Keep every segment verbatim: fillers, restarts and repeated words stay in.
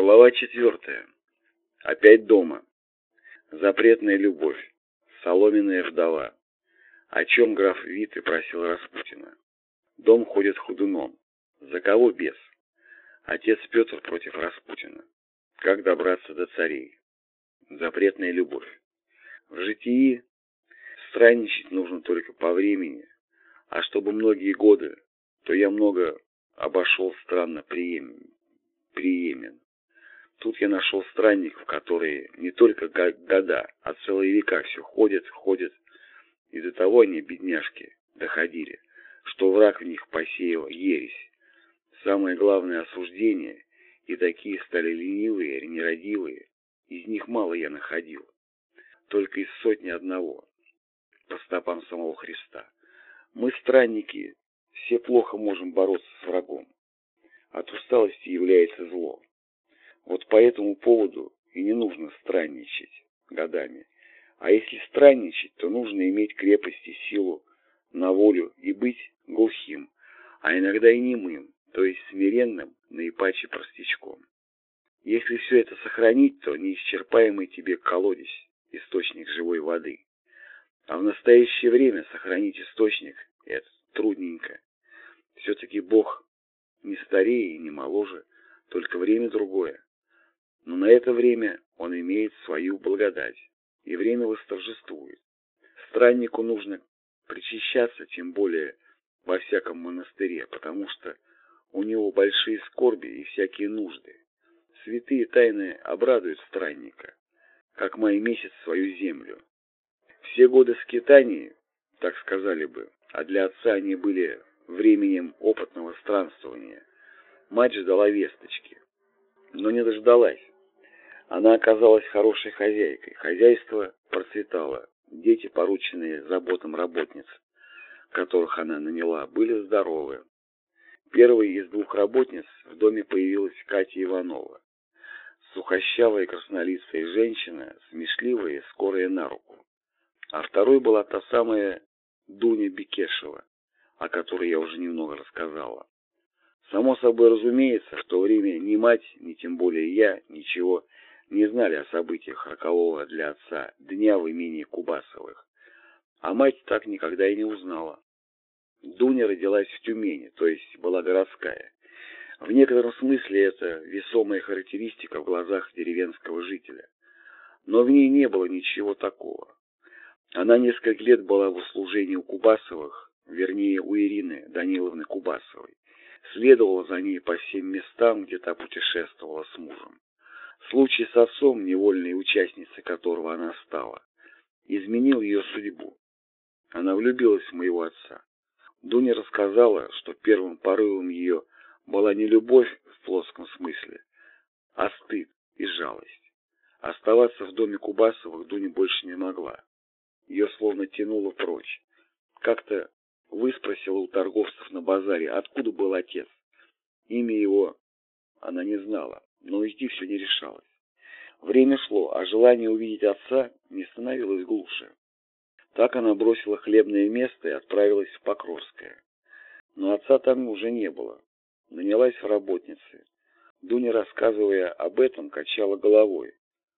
Глава четвертая. Опять дома. Запретная любовь. Соломенная вдова. О чем граф Виты просил Распутина. Дом ходит ходуном. За кого бес? Отец Петр против Распутина. Как добраться до царей? Запретная любовь. В житии странничать нужно только по времени, а чтобы многие годы, то я много обошел странно приемен. приемен. Тут я нашел странников, которые не только года, а целые века все ходят, ходят, и до того они, бедняжки, доходили, что враг в них посеял ересь. Самое главное осуждение, и такие стали ленивые, нерадивые, из них мало я находил, только из сотни одного, по стопам самого Христа. Мы, странники, все плохо можем бороться с врагом. От усталости является зло. Вот по этому поводу и не нужно странничать годами. А если странничать, то нужно иметь крепость и силу на волю и быть глухим, а иногда и немым, то есть смиренным, наипаче простячком. Если все это сохранить, то неисчерпаемый тебе колодец, источник живой воды. А в настоящее время сохранить источник – это трудненько. Все-таки Бог не старее и не моложе, только время другое. Но на это время он имеет свою благодать, и время восторжествует. Страннику нужно причащаться, тем более во всяком монастыре, потому что у него большие скорби и всякие нужды. Святые тайны обрадуют странника, как май месяц свою землю. Все годы скитаний, так сказали бы, а для отца они были временем опытного странствования. Мать ждала весточки, но не дождалась. Она оказалась хорошей хозяйкой. Хозяйство процветало. Дети, порученные заботам работниц, которых она наняла, были здоровы. Первой из двух работниц в доме появилась Катя Иванова. Сухощавая краснолицая женщина, смешливая и скорая на руку. А второй была та самая Дуня Бекешева, о которой я уже немного рассказала. Само собой разумеется, в то время ни мать, ни тем более я ничего не знали о событиях рокового для отца дня в имении Кубасовых. А мать так никогда и не узнала. Дуня родилась в Тюмени, то есть была городская. В некотором смысле это весомая характеристика в глазах деревенского жителя. Но в ней не было ничего такого. Она несколько лет была в услужении у Кубасовых, вернее у Ирины Даниловны Кубасовой. Следовала за ней по всем местам, где та путешествовала с мужем. Случай с отцом, невольной участницей которого она стала, изменил ее судьбу. Она влюбилась в моего отца. Дуня рассказала, что первым порывом ее была не любовь в плоском смысле, а стыд и жалость. Оставаться в доме Кубасовых Дуня больше не могла. Ее словно тянуло прочь. Как-то выспросила у торговцев на базаре, откуда был отец. Имя его она не знала, но уйти все не решалась. Время шло, а желание увидеть отца не становилось глуше. Так она бросила хлебное место и отправилась в Покровское. Но отца там уже не было. Нанялась в работницы. Дуня, рассказывая об этом, качала головой.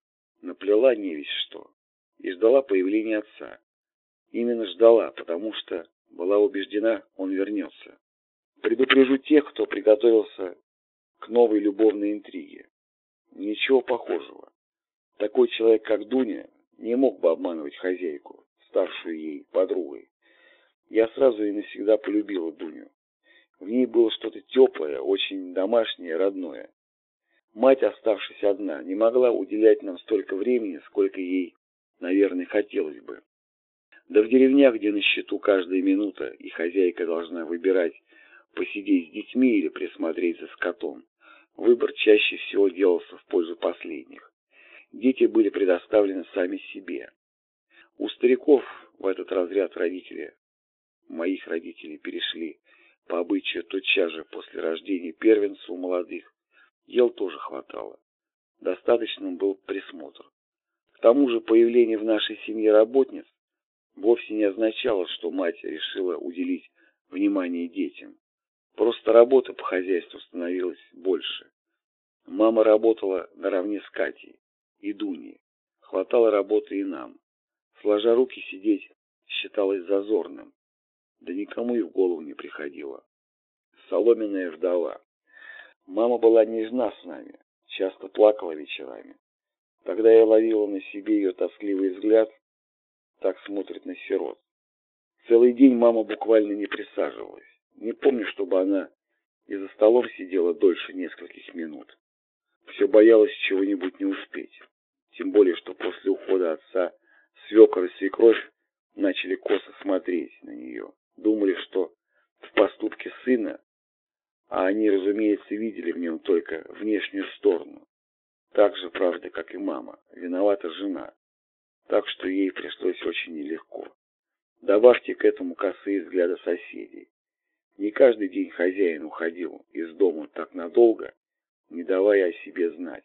Наплела не весть что. И ждала появления отца. Именно ждала, потому что была убеждена, он вернется. Предупрежу тех, кто приготовился к новой любовной интриге. Ничего похожего. Такой человек, как Дуня, не мог бы обманывать хозяйку, ставшую ей подругой. Я сразу и навсегда полюбила Дуню. В ней было что-то теплое, очень домашнее, родное. Мать, оставшись одна, не могла уделять нам столько времени, сколько ей, наверное, хотелось бы. Да в деревнях, где на счету каждая минута, и хозяйка должна выбирать, посидеть с детьми или присмотреть за скотом, выбор чаще всего делался в пользу последних. Дети были предоставлены сами себе. У стариков в этот разряд родители, моих родителей, перешли по обычаю тотчас же после рождения первенца у молодых. Дел тоже хватало. Достаточным был присмотр. К тому же появление в нашей семье работниц вовсе не означало, что мать решила уделить внимание детям. Просто работы по хозяйству становилось больше. Мама работала наравне с Катей и Дуней. Хватало работы и нам. Сложа руки сидеть считалось зазорным. Да никому и в голову не приходило. Соломенная вдова. Мама была нежна с нами, часто плакала вечерами. Тогда я ловила на себе ее тоскливый взгляд, так смотрит на сирот. Целый день мама буквально не присаживалась. Не помню, чтобы она и за столом сидела дольше нескольких минут. Все боялась чего-нибудь не успеть. Тем более, что после ухода отца свекор и свекровь начали косо смотреть на нее. Думали, что в поступке сына, а они, разумеется, видели в нем только внешнюю сторону. Так же, правда, как и мама, виновата жена. Так что ей пришлось очень нелегко. Добавьте к этому косые взгляды соседей. Не каждый день хозяин уходил из дома так надолго, не давая о себе знать.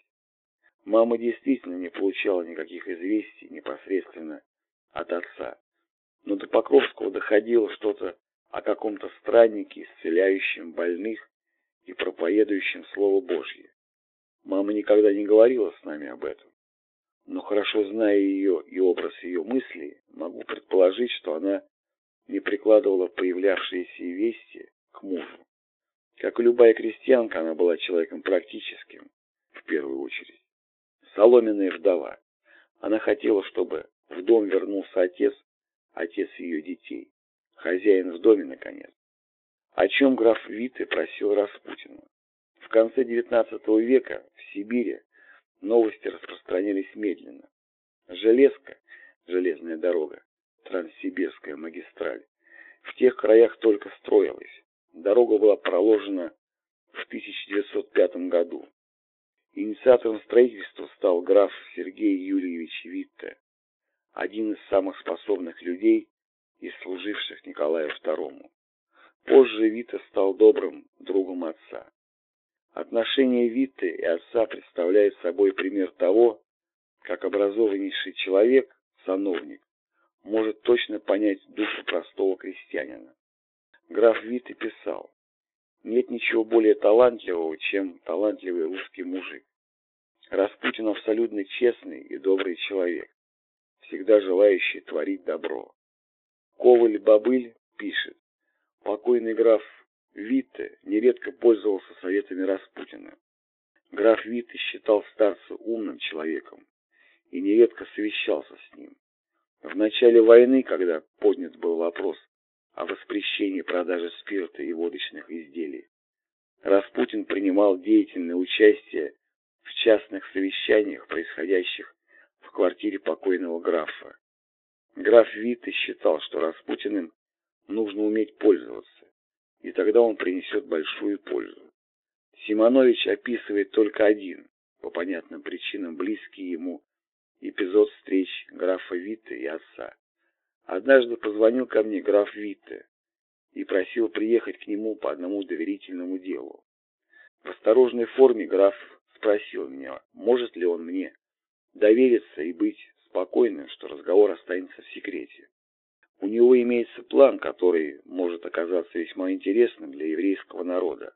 Мама действительно не получала никаких известий непосредственно от отца. Но до Покровского доходило что-то о каком-то страннике, исцеляющем больных и проповедующем Слово Божье. Мама никогда не говорила с нами об этом. Но хорошо зная ее и образ ее мыслей, могу предположить, что она не прикладывала появлявшиеся вести к мужу. Как и любая крестьянка, она была человеком практическим, в первую очередь. Соломенная вдова. Она хотела, чтобы в дом вернулся отец, отец ее детей. Хозяин в доме, наконец. О чем граф Витте просил Распутина. В конце девятнадцатого века в Сибири новости распространялись медленно. Железка, железная дорога, Транссибирская магистраль, в тех краях только строилась. Дорога была проложена в тысяча девятьсот пятом году. Инициатором строительства стал граф Сергей Юрьевич Витте, один из самых способных людей из служивших Николаю второму. Позже Витте стал добрым другом отца. Отношения Витте и отца представляют собой пример того, как образованнейший человек, сановник, может точно понять душу простого крестьянина. Граф Витте писал: «Нет ничего более талантливого, чем талантливый русский мужик. Распутин абсолютно честный и добрый человек, всегда желающий творить добро». Коваль-Бобыль пишет: покойный граф Витте нередко пользовался советами Распутина. Граф Витте считал старца умным человеком и нередко совещался с ним. В начале войны, когда поднят был вопрос о воспрещении продажи спирта и водочных изделий, Распутин принимал деятельное участие в частных совещаниях, происходящих в квартире покойного графа. Граф Витте считал, что Распутиным нужно уметь пользоваться, и тогда он принесет большую пользу. Симонович описывает только один, по понятным причинам близкий ему, эпизод встреч графа Витте и отца. Однажды позвонил ко мне граф Витте и просил приехать к нему по одному доверительному делу. В осторожной форме граф спросил меня, может ли он мне довериться и быть спокойным, что разговор останется в секрете. У него имеется план, который может оказаться весьма интересным для еврейского народа,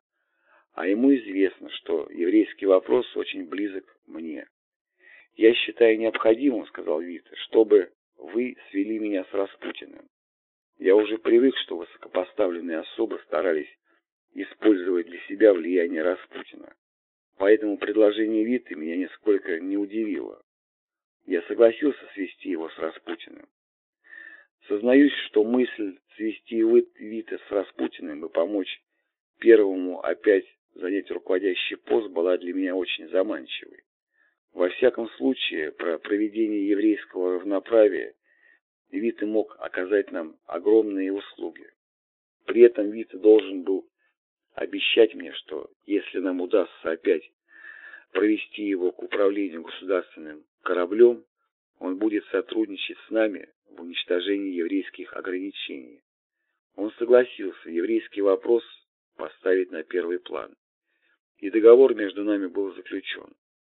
а ему известно, что еврейский вопрос очень близок мне. «Я считаю необходимым, — сказал Витте, — чтобы вы свели меня с Распутиным. Я уже привык, что высокопоставленные особы старались использовать для себя влияние Распутина. Поэтому предложение Витте меня нисколько не удивило. Я согласился свести его с Распутиным. Сознаюсь, что мысль свести Витте с Распутиным и помочь первому опять занять руководящий пост была для меня очень заманчивой. Во всяком случае, про проведение еврейского равноправия Витте мог оказать нам огромные услуги. При этом Витте должен был обещать мне, что если нам удастся опять провести его к управлению государственным кораблем, он будет сотрудничать с нами в уничтожении еврейских ограничений. Он согласился еврейский вопрос поставить на первый план, и договор между нами был заключен.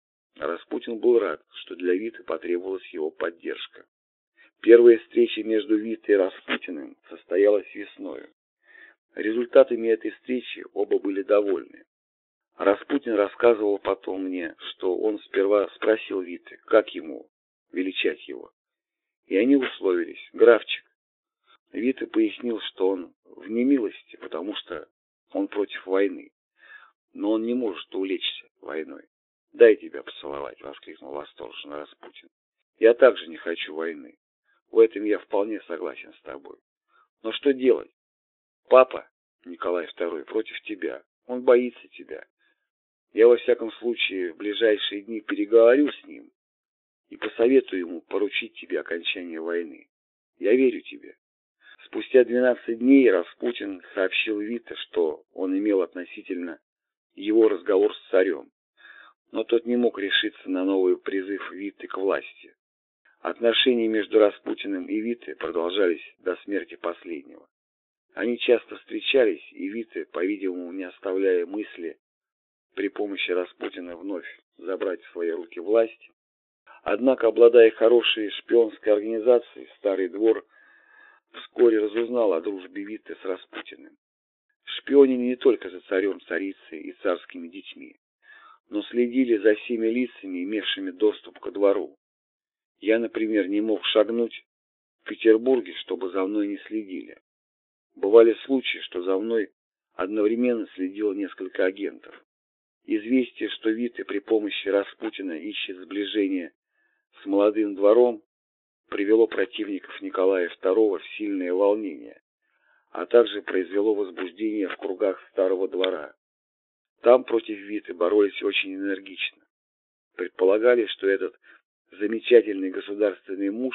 Распутин был рад, что для Витте потребовалась его поддержка. Первая встреча между Витте и Распутиным состоялась весною. Результатами этой встречи оба были довольны. Распутин рассказывал потом мне, что он сперва спросил Витте, как ему величать его. И они условились: графчик. Витте пояснил, что он в немилости, потому что он против войны. Но он не может увлечься войной. «Дай тебя поцеловать», — воскликнул восторженно Распутин. «Я также не хочу войны. В этом я вполне согласен с тобой. Но что делать? Папа, Николай второй, против тебя. Он боится тебя. Я во всяком случае в ближайшие дни переговорю с ним и посоветую ему поручить тебе окончание войны. Я верю тебе». Спустя двенадцать дней Распутин сообщил Витте, что он имел относительно его разговор с царем, но тот не мог решиться на новый призыв Витте к власти. Отношения между Распутиным и Витте продолжались до смерти последнего. Они часто встречались, и Витте, по-видимому, не оставляя мысли при помощи Распутина вновь забрать в свои руки власть. Однако, обладая хорошей шпионской организацией, Старый двор вскоре разузнал о дружбе Витте с Распутиным. Шпионили не только за царем, царицей и царскими детьми, но следили за всеми лицами, имевшими доступ ко двору. Я, например, не мог шагнуть в Петербурге, чтобы за мной не следили. Бывали случаи, что за мной одновременно следило несколько агентов. Известие, что Витте при помощи Распутина ищет сближение с молодым двором, привело противников Николая второго в сильное волнение, а также произвело возбуждение в кругах Старого двора. Там против Витте боролись очень энергично. Предполагали, что этот замечательный государственный муж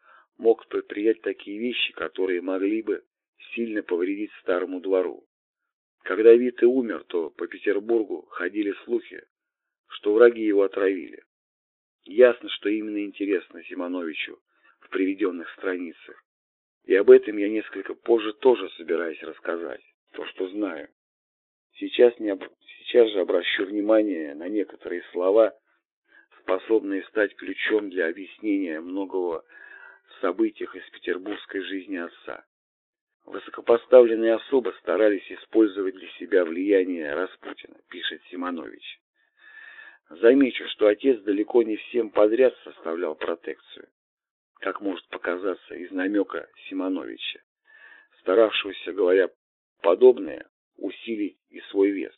мог предпринять такие вещи, которые могли бы сильно повредить Старому двору. Когда Витте умер, то по Петербургу ходили слухи, что враги его отравили. Ясно, что именно интересно Симоновичу в приведенных страницах. И об этом я несколько позже тоже собираюсь рассказать, то, что знаю. Сейчас, не об... Сейчас же обращу внимание на некоторые слова, способные стать ключом для объяснения многого в событиях из петербургской жизни отца. Высокопоставленные особы старались использовать для себя влияние Распутина, пишет Симонович. Замечу, что отец далеко не всем подряд составлял протекцию, как может показаться из намека Симоновича, старавшегося, говоря подобное, усилить и свой вес.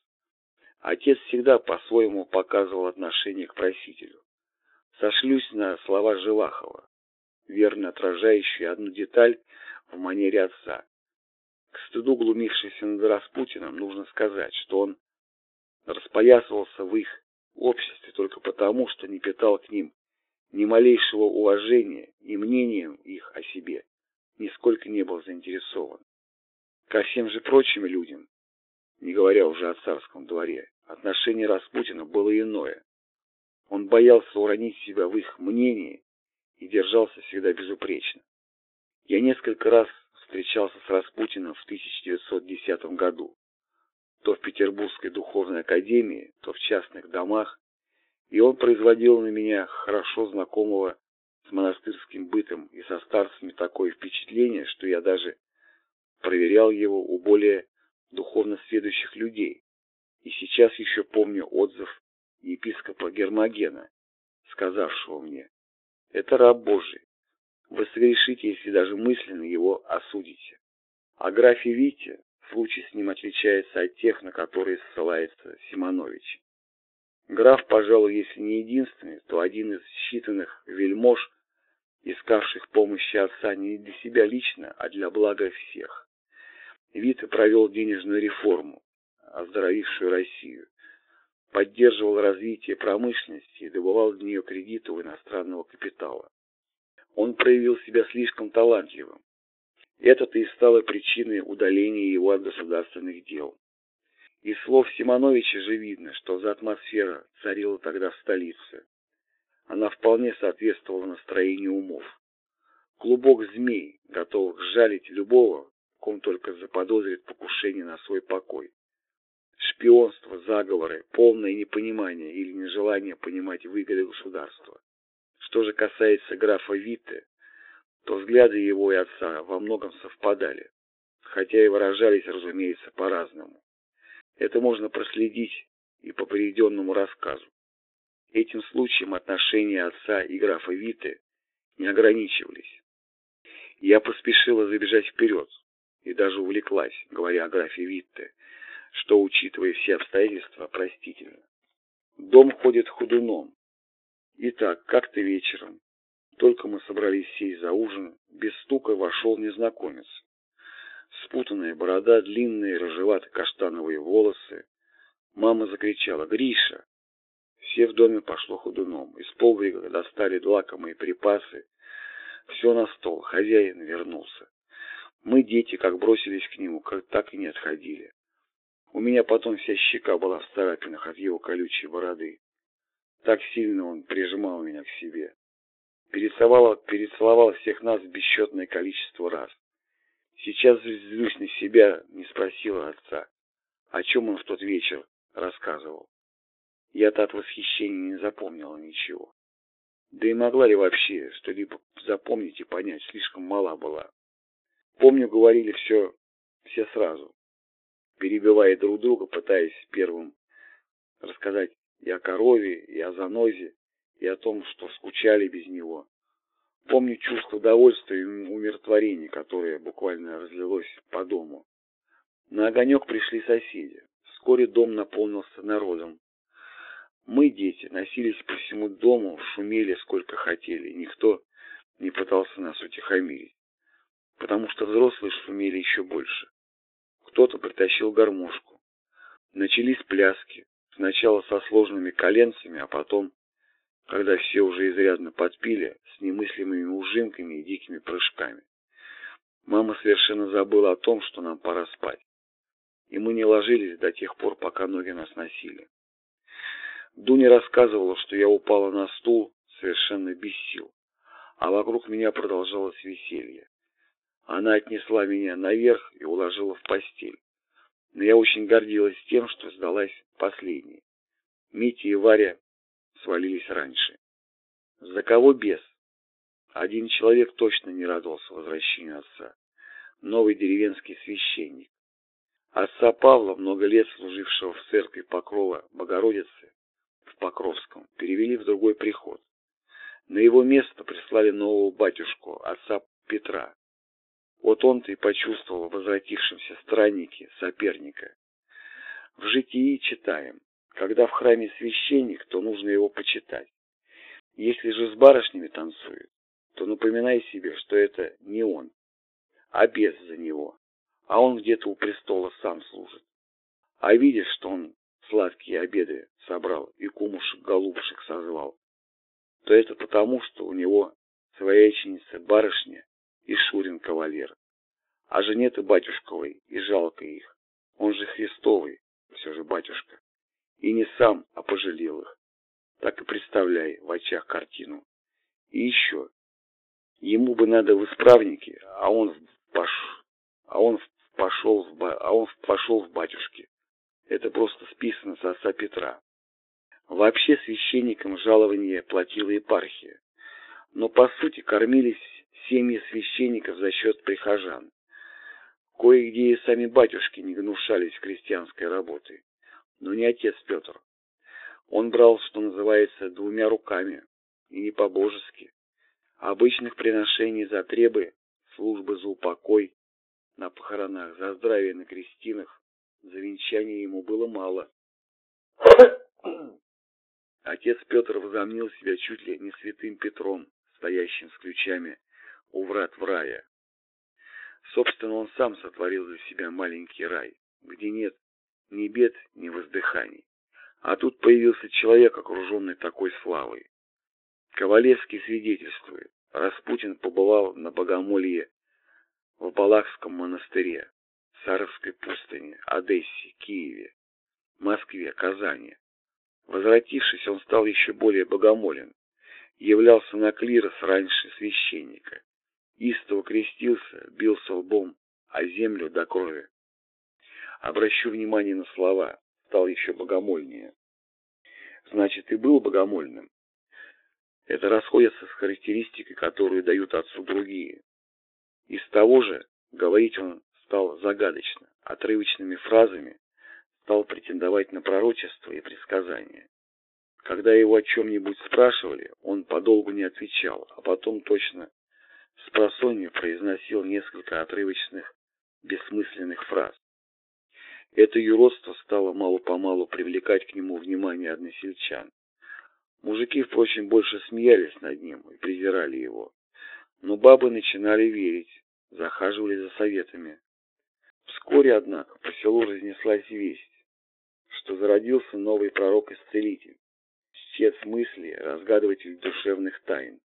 Отец всегда по-своему показывал отношение к просителю. Сошлюсь на слова Живахова, верно отражающие одну деталь в манере отца. К стыду глумившийся над Распутиным, нужно сказать, что он распоясывался в их обществе только потому, что не питал к ним ни малейшего уважения и мнением их о себе нисколько не был заинтересован. Ко всем же прочим людям, не говоря уже о царском дворе, отношение Распутина было иное. Он боялся уронить себя в их мнении и держался всегда безупречно. Я несколько раз встречался с Распутиным в тысяча девятьсот десятом году, то в Петербургской духовной академии, то в частных домах, и он производил на меня, хорошо знакомого с монастырским бытом и со старцами, такое впечатление, что я даже проверял его у более духовно сведущих людей. И сейчас еще помню отзыв епископа Гермогена, сказавшего мне: «Это раб Божий. Вы согрешите, если даже мысленно его осудите». О графе Витте случай с ним отличается от тех, на которые ссылается Симонович. Граф, пожалуй, если не единственный, то один из считанных вельмож, искавших помощи отца не для себя лично, а для блага всех. Витте провел денежную реформу, оздоровившую Россию, поддерживал развитие промышленности и добывал для нее кредиты у иностранного капитала. Он проявил себя слишком талантливым. Это-то и стало причиной удаления его от государственных дел. Из слов Симоновича же видно, что за атмосфера царила тогда в столице. Она вполне соответствовала настроению умов. Клубок змей, готовых сжалить любого, ком только заподозрит покушение на свой покой. Шпионство, заговоры, полное непонимание или нежелание понимать выгоды государства. Что же касается графа Витте, то взгляды его и отца во многом совпадали, хотя и выражались, разумеется, по-разному. Это можно проследить и по приведенному рассказу. Этим случаем отношения отца и графа Витте не ограничивались. Я поспешила забежать вперед и даже увлеклась, говоря о графе Витте, что, учитывая все обстоятельства, простительно. Дом ходит ходуном. Итак, как-то вечером, только мы собрались сесть за ужин, без стука вошел незнакомец. Спутанная борода, длинные рыжевато-каштановые волосы. Мама закричала: «Гриша!» Все в доме пошло ходуном. Из погреба достали лакомые припасы. Все на стол. Хозяин вернулся. Мы, дети, как бросились к нему, как так и не отходили. У меня потом вся щека была в царапинах от его колючей бороды. Так сильно он прижимал меня к себе. Перецеловал, перецеловал всех нас бесчетное количество раз. Сейчас злюсь на себя, не спросила отца, о чем он в тот вечер рассказывал. Я-то от восхищения не запомнила ничего. Да и могла ли вообще что-либо запомнить и понять, слишком мала была. Помню, говорили все, все сразу, перебивая друг друга, пытаясь первым рассказать и о корове, и о занозе, и о том, что скучали без него. Помню чувство удовольствия и умиротворения, которое буквально разлилось по дому. На огонек пришли соседи. Вскоре дом наполнился народом. Мы, дети, носились по всему дому, шумели сколько хотели. Никто не пытался нас утихомирить, потому что взрослые шумели еще больше. Кто-то притащил гармошку. Начались пляски. Сначала со сложными коленцами, а потом, когда все уже изрядно подпили, с немыслимыми ужимками и дикими прыжками. Мама совершенно забыла о том, что нам пора спать. И мы не ложились до тех пор, пока ноги нас носили. Дуня рассказывала, что я упала на стул совершенно без сил, а вокруг меня продолжалось веселье. Она отнесла меня наверх и уложила в постель. Но я очень гордилась тем, что сдалась последней. Митя и Варя свалились раньше. За кого бес? Один человек точно не радовался возвращению отца. Новый деревенский священник. Отца Павла, много лет служившего в церкви Покрова Богородицы в Покровском, перевели в другой приход. На его место прислали нового батюшку, отца Петра. Вот он-то и почувствовал в возвратившемся страннике соперника. В житии читаем: когда в храме священник, то нужно его почитать. Если же с барышнями танцует, то напоминай себе, что это не он, а бес за него, а он где-то у престола сам служит. А видишь, что он сладкие обеды собрал и кумушек-голубушек созвал, то это потому, что у него свояченица барышня и Шурин кавалер, а жене-то батюшковой и жалко их, он же Христовый, все же батюшка, и не сам, а пожалел их. Так и представляй в очах картину. И еще, ему бы надо в исправнике, а он пош... а он пошел в ба... а он пошел в батюшки. Это просто списано с отца Петра. Вообще священникам жалование платила епархия, но по сути кормились семьи священников за счет прихожан. Кое-где и сами батюшки не гнушались крестьянской работой, но не отец Петр. Он брал, что называется, двумя руками, и не по-божески. Обычных приношений за требы, службы за упокой на похоронах, за здравие на крестинах, за венчание ему было мало. Отец Петр возомнил себя чуть ли не святым Петром, стоящим с ключами у врат в рая. Собственно, он сам сотворил для себя маленький рай, где нет ни бед, ни воздыханий. А тут появился человек, окруженный такой славой. Ковалевский свидетельствует: Распутин побывал на богомолье в Балахском монастыре, Саровской пустыне, Одессе, Киеве, Москве, Казани. Возвратившись, он стал еще более богомолен, являлся на клирос раньше священника, истово крестился, бился лбом о землю до крови. Обращу внимание на слова: стал еще богомольнее. Значит, и был богомольным. Это расходится с характеристикой, которую дают отцу другие. Из того же говорить он стал загадочно, отрывочными фразами, стал претендовать на пророчество и предсказания. Когда его о чем-нибудь спрашивали, он подолгу не отвечал, а потом точно спросонья произносил несколько отрывочных, бессмысленных фраз. Это юродство стало мало-помалу привлекать к нему внимание односельчан. Мужики, впрочем, больше смеялись над ним и презирали его. Но бабы начинали верить, захаживали за советами. Вскоре, однако, по селу разнеслась весть, что зародился новый пророк-исцелитель, чтец мысли, разгадыватель душевных тайн.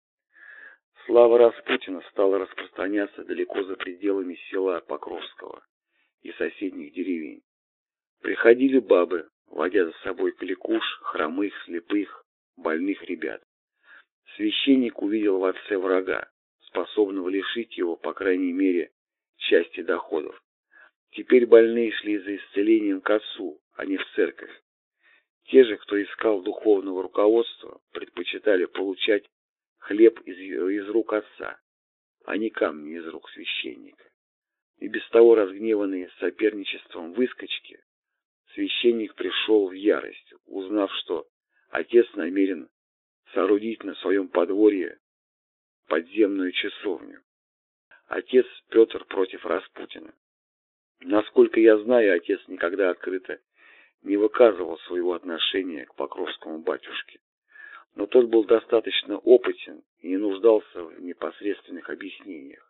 Слава Распутина стала распространяться далеко за пределами села Покровского и соседних деревень. Приходили бабы, водя за собой кликуш, хромых, слепых, больных ребят. Священник увидел в отце врага, способного лишить его, по крайней мере, части доходов. Теперь больные шли за исцелением к отцу, а не в церковь. Те же, кто искал духовного руководства, предпочитали получать хлеб из, из рук отца, а не камни из рук священника. И без того разгневанные соперничеством выскочки, священник пришел в ярость, узнав, что отец намерен соорудить на своем подворье подземную часовню. Отец Петр против Распутина. Насколько я знаю, отец никогда открыто не выказывал своего отношения к Покровскому батюшке, но тот был достаточно опытен и не нуждался в непосредственных объяснениях.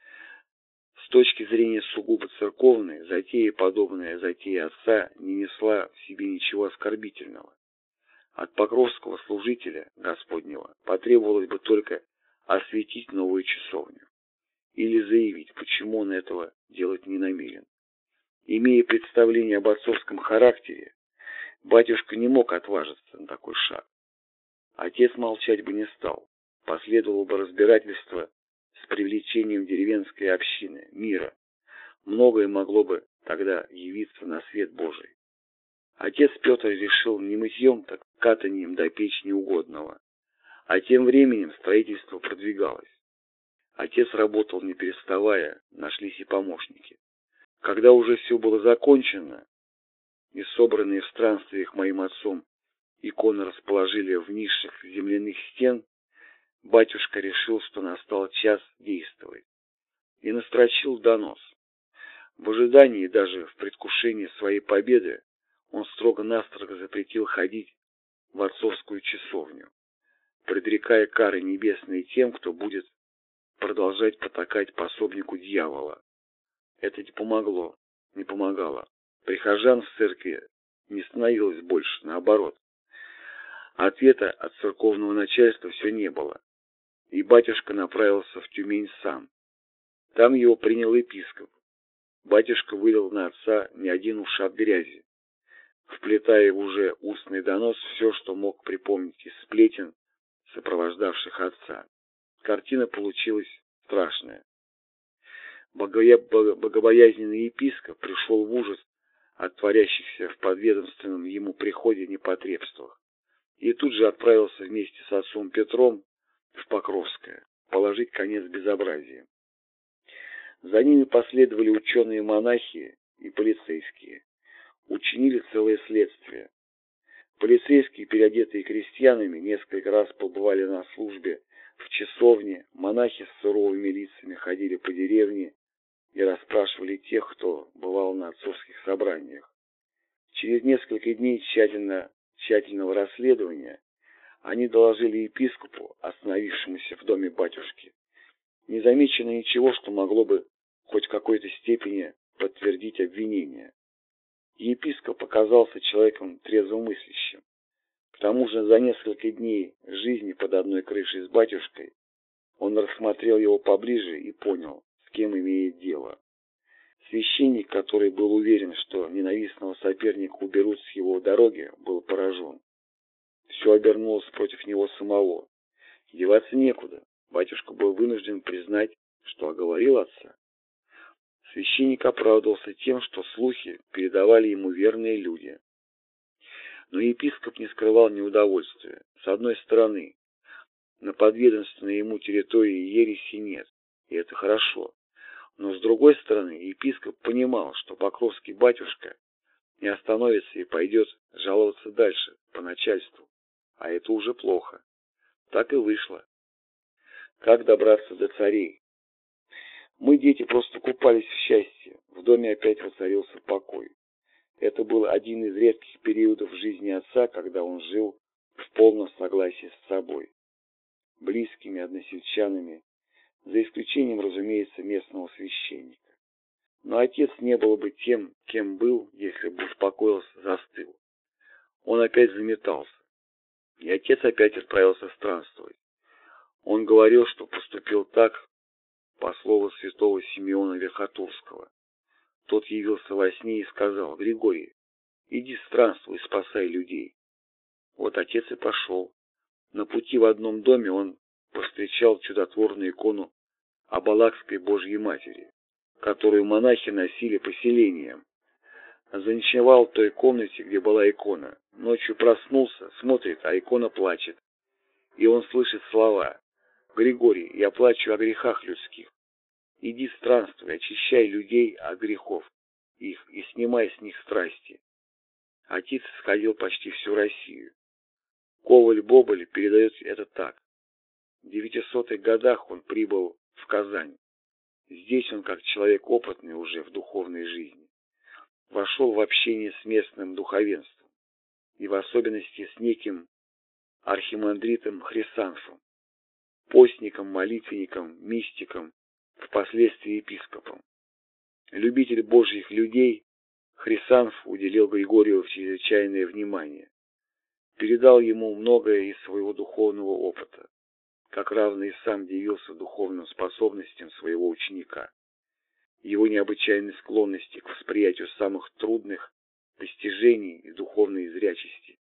С точки зрения сугубо церковной, затея, подобная затее отца, не несла в себе ничего оскорбительного. От покровского служителя Господнего потребовалось бы только осветить новую часовню или заявить, почему он этого делать не намерен. Имея представление об отцовском характере, батюшка не мог отважиться на такой шаг. Отец молчать бы не стал, последовало бы разбирательство с привлечением деревенской общины, мира. Многое могло бы тогда явиться на свет Божий. Отец Петр решил не мытьем, так катанием до печь неугодного. А тем временем строительство продвигалось. Отец работал не переставая, нашлись и помощники. Когда уже все было закончено, и собранные в странствиях моим отцом иконы расположили в нишах земляных стен, батюшка решил, что настал час действовать, и настрочил донос. В ожидании и даже в предвкушении своей победы он строго-настрого запретил ходить в отцовскую часовню, предрекая кары небесные тем, кто будет продолжать потакать пособнику дьявола. Это не помогло, не помогало. Прихожан в церкви не становилось больше, наоборот. Ответа от церковного начальства все не было, и батюшка направился в Тюмень сам. Там его принял епископ. Батюшка вылил на отца не один ушат грязи, вплетая в уже устный донос все, что мог припомнить из сплетен, сопровождавших отца. Картина получилась страшная. Богобоязненный епископ пришел в ужас от творящихся в подведомственном ему приходе непотребствах и тут же отправился вместе с отцом Петром в Покровское положить конец безобразию. За ними последовали ученые-монахи и полицейские. Учинили целое следствие. Полицейские, переодетые крестьянами, несколько раз побывали на службе в часовне, монахи с суровыми лицами ходили по деревне и расспрашивали тех, кто бывал на отцовских собраниях. Через несколько дней тщательно, тщательного расследования они доложили епископу, остановившемуся в доме батюшки. Не замечено ничего, что могло бы хоть в какой-то степени подтвердить обвинение. Епископ оказался человеком трезвомыслящим. К тому же за несколько дней жизни под одной крышей с батюшкой он рассмотрел его поближе и понял, с кем имеет дело. Священник, который был уверен, что ненавистного соперника уберут с его дороги, был поражен. Все обернулось против него самого. Деваться некуда. Батюшка был вынужден признать, что оговорил отца. Священник оправдывался тем, что слухи передавали ему верные люди. Но епископ не скрывал неудовольствия. С одной стороны, на подведомственной ему территории ереси нет, и это хорошо. Но с другой стороны, епископ понимал, что Покровский батюшка не остановится и пойдет жаловаться дальше, по начальству. А это уже плохо. Так и вышло. Как добраться до царей? Мы, дети, просто купались в счастье. В доме опять воцарился покой. Это был один из редких периодов в жизни отца, когда он жил в полном согласии с собой, близкими односельчанами, за исключением, разумеется, местного священника. Но отец не был бы тем, кем был, если бы успокоился, застыл. Он опять заметался. И отец опять отправился странствовать. Он говорил, что поступил так, по слову святого Симеона Верхотурского. Тот явился во сне и сказал: «Григорий, иди странствуй, спасай людей». Вот отец и пошел. На пути в одном доме он повстречал чудотворную икону Абалакской Божьей Матери, которую монахи носили по селениям. Заночевал в той комнате, где была икона. Ночью проснулся, смотрит, а икона плачет. И он слышит слова: «Григорий, я плачу о грехах людских. Иди странствуй, очищай людей от грехов их и снимай с них страсти». Отец исходил почти всю Россию. Коваль-Боболь передает это так. В девятисотых годах он прибыл в Казань. Здесь он, как человек опытный уже в духовной жизни, вошел в общение с местным духовенством, и в особенности с неким архимандритом Хрисанфом, постником, молитвенником, мистиком, впоследствии епископом. Любитель божьих людей, Хрисанф уделил Григорию чрезвычайное внимание, передал ему многое из своего духовного опыта, как равно и сам дивился духовным способностям своего ученика, его необычайной склонности к восприятию самых трудных достижений и духовной зрячести.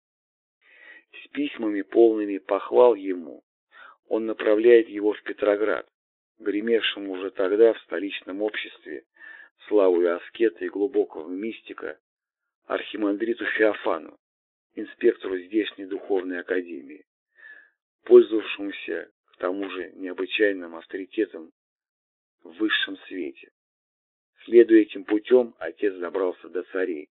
С письмами, полными похвал ему, он направляет его в Петроград, гремевшему уже тогда в столичном обществе славою аскета и глубокого мистика, архимандриту Феофану, инспектору здешней духовной академии, пользовавшемуся к тому же необычайным авторитетом в высшем свете. Следуя этим путем, отец добрался до царей.